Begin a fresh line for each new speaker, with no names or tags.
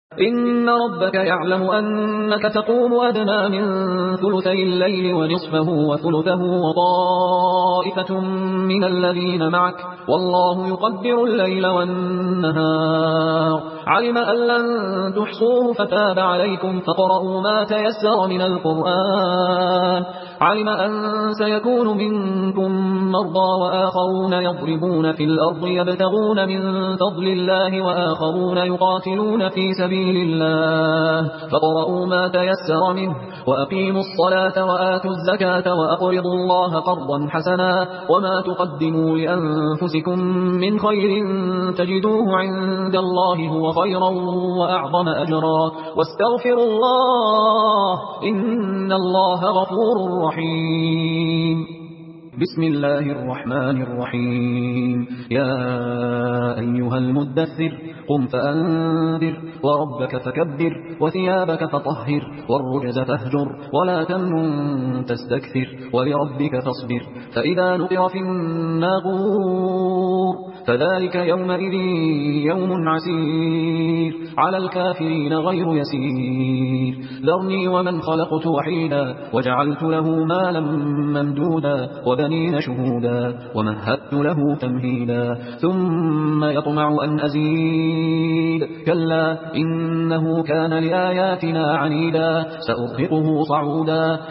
إن ربك يعلم أنك تقوم أدنى من ثلثي الليل ونصفه وثلثه وطائفة من الذين معك والله يقدر الليل والنهار علم أن لن تحصوه فتاب عليكم فقرأوا ما تيسر من القرآن علم أن سيكون منكم مرضى وآخرون يضربون في الأرض يبتغون من فضل الله وآخرون يقاتلون في سبيل الله فقرأوا ما تيسر منه وأقيموا الصلاة وآتوا الزكاة وأقرضوا الله قرضا حسنا وما تقدموا لأنفسكم من خير تجدوه عند الله هو خيرا وأعظم أجرا واستغفروا الله إن الله غفور رحيم بسم الله الرحمن الرحيم يا أيها المدثر قم فأنذر وربك فكبر وثيابك فطهر والرجز فاهجر ولا تمنن تستكثر ولربك فاصبر فإذا نقر في الناقور فذلك يومئذ يوم عسير على الكافرين غير يسير ذرني ومن خلقت وحيدا وجعلت له مالا ممدودا وبنين شهودا ومهدت له تمهيدا ثم يطمع أن أزيد كلا إنه كان لآياتنا عنيدا سأرهقه صعودا